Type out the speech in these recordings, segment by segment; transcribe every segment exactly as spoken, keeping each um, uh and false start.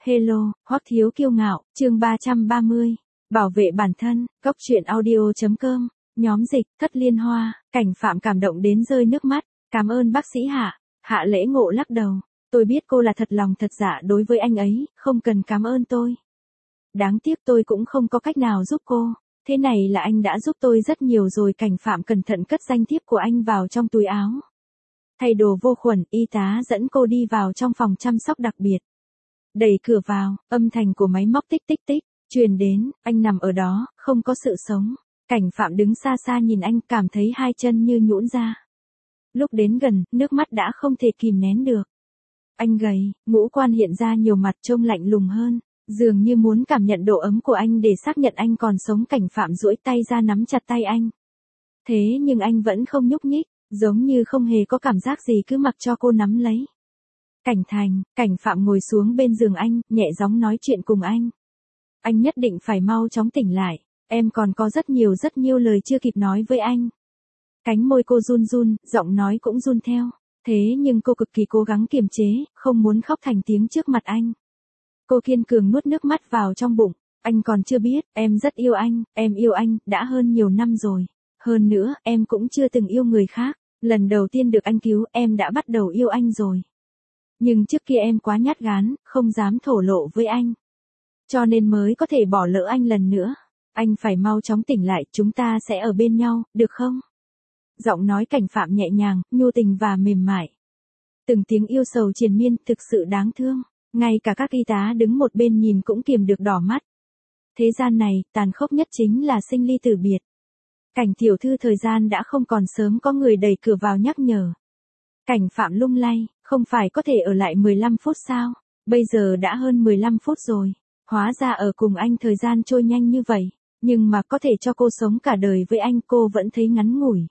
Hello, Hoắc Thiếu Kiêu Ngạo, chương ba trăm ba mươi. Bảo vệ bản thân, Cốc truyện audio chấm com, nhóm dịch, Thất Liên Hoa, Cảnh Phạm cảm động đến rơi nước mắt, cảm ơn bác sĩ Hạ. Hạ Lễ Ngộ lắc đầu, tôi biết cô là thật lòng thật dạ đối với anh ấy, không cần cảm ơn tôi. Đáng tiếc tôi cũng không có cách nào giúp cô, thế này là anh đã giúp tôi rất nhiều rồi. Cảnh Phạm cẩn thận cất danh thiếp của anh vào trong túi áo. Thay đồ vô khuẩn, y tá dẫn cô đi vào trong phòng chăm sóc đặc biệt. Đẩy cửa vào, âm thanh của máy móc tích tích tích, truyền đến, anh nằm ở đó, không có sự sống. Cảnh Phạm đứng xa xa nhìn anh, cảm thấy hai chân như nhũn ra. Lúc đến gần, nước mắt đã không thể kìm nén được. Anh gầy, ngũ quan hiện ra nhiều mặt trông lạnh lùng hơn, dường như muốn cảm nhận độ ấm của anh để xác nhận anh còn sống. Cảnh Phạm duỗi tay ra nắm chặt tay anh. Thế nhưng anh vẫn không nhúc nhích, giống như không hề có cảm giác gì, cứ mặc cho cô nắm lấy. Cảnh Thành, Cảnh Phạm ngồi xuống bên giường anh, nhẹ giọng nói chuyện cùng anh. Anh nhất định phải mau chóng tỉnh lại, em còn có rất nhiều rất nhiều lời chưa kịp nói với anh. Cánh môi cô run run, giọng nói cũng run theo. Thế nhưng cô cực kỳ cố gắng kiềm chế, không muốn khóc thành tiếng trước mặt anh. Cô kiên cường nuốt nước mắt vào trong bụng. Anh còn chưa biết, em rất yêu anh, em yêu anh, đã hơn nhiều năm rồi. Hơn nữa, em cũng chưa từng yêu người khác. Lần đầu tiên được anh cứu, em đã bắt đầu yêu anh rồi. Nhưng trước kia em quá nhát gan, không dám thổ lộ với anh. Cho nên mới có thể bỏ lỡ anh lần nữa. Anh phải mau chóng tỉnh lại, chúng ta sẽ ở bên nhau, được không? Giọng nói Cảnh Phạm nhẹ nhàng, nhu tình và mềm mại. Từng tiếng yêu sầu triền miên, thực sự đáng thương. Ngay cả các y tá đứng một bên nhìn cũng kiềm được đỏ mắt. Thế gian này, tàn khốc nhất chính là sinh ly tử biệt. Cảnh tiểu thư, thời gian đã không còn sớm. Có người đẩy cửa vào nhắc nhở. Cảnh Phạm lung lay, không phải có thể ở lại mười lăm phút sao? Bây giờ đã hơn mười lăm phút rồi. Hóa ra ở cùng anh thời gian trôi nhanh như vậy. Nhưng mà có thể cho cô sống cả đời với anh, cô vẫn thấy ngắn ngủi.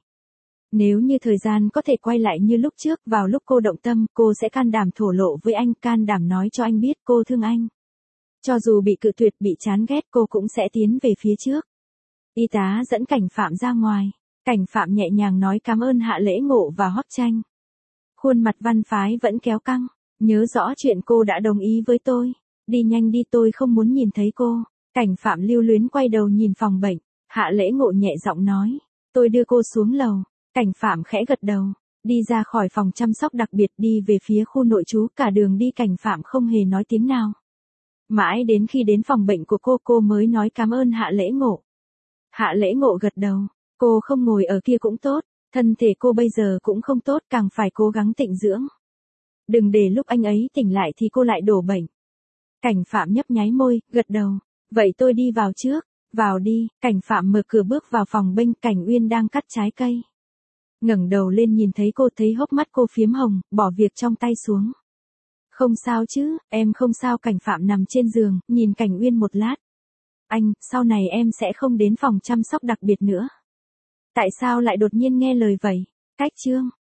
Nếu như thời gian có thể quay lại như lúc trước, vào lúc cô động tâm, cô sẽ can đảm thổ lộ với anh, can đảm nói cho anh biết cô thương anh. Cho dù bị cự tuyệt, bị chán ghét, cô cũng sẽ tiến về phía trước. Y tá dẫn Cảnh Phạm ra ngoài. Cảnh Phạm nhẹ nhàng nói cảm ơn Hạ Lễ Ngộ và Hoắc Tranh. Khuôn mặt Văn Phái vẫn kéo căng. Nhớ rõ chuyện cô đã đồng ý với tôi. Đi nhanh đi, tôi không muốn nhìn thấy cô. Cảnh Phạm lưu luyến quay đầu nhìn phòng bệnh. Hạ Lễ Ngộ nhẹ giọng nói. Tôi đưa cô xuống lầu. Cảnh Phạm khẽ gật đầu. Đi ra khỏi phòng chăm sóc đặc biệt, đi về phía khu nội trú. Cả đường đi Cảnh Phạm không hề nói tiếng nào. Mãi đến khi đến phòng bệnh của cô, cô mới nói cảm ơn Hạ Lễ Ngộ. Hạ Lễ Ngộ gật đầu. Cô không ngồi ở kia cũng tốt. Thân thể cô bây giờ cũng không tốt, càng phải cố gắng tịnh dưỡng. Đừng để lúc anh ấy tỉnh lại thì cô lại đổ bệnh. Cảnh Phạm nhấp nháy môi, gật đầu. Vậy tôi đi vào trước. Vào đi. Cảnh Phạm mở cửa bước vào phòng bên. Cảnh Uyên đang cắt trái cây. Ngẩng đầu lên nhìn thấy cô, thấy hốc mắt cô phiếm hồng, bỏ việc trong tay xuống. Không sao chứ, em không sao. Cảnh Phạm nằm trên giường, nhìn Cảnh Uyên một lát. Anh, sau này em sẽ không đến phòng chăm sóc đặc biệt nữa. Tại sao lại đột nhiên nghe lời vậy? Cách chương.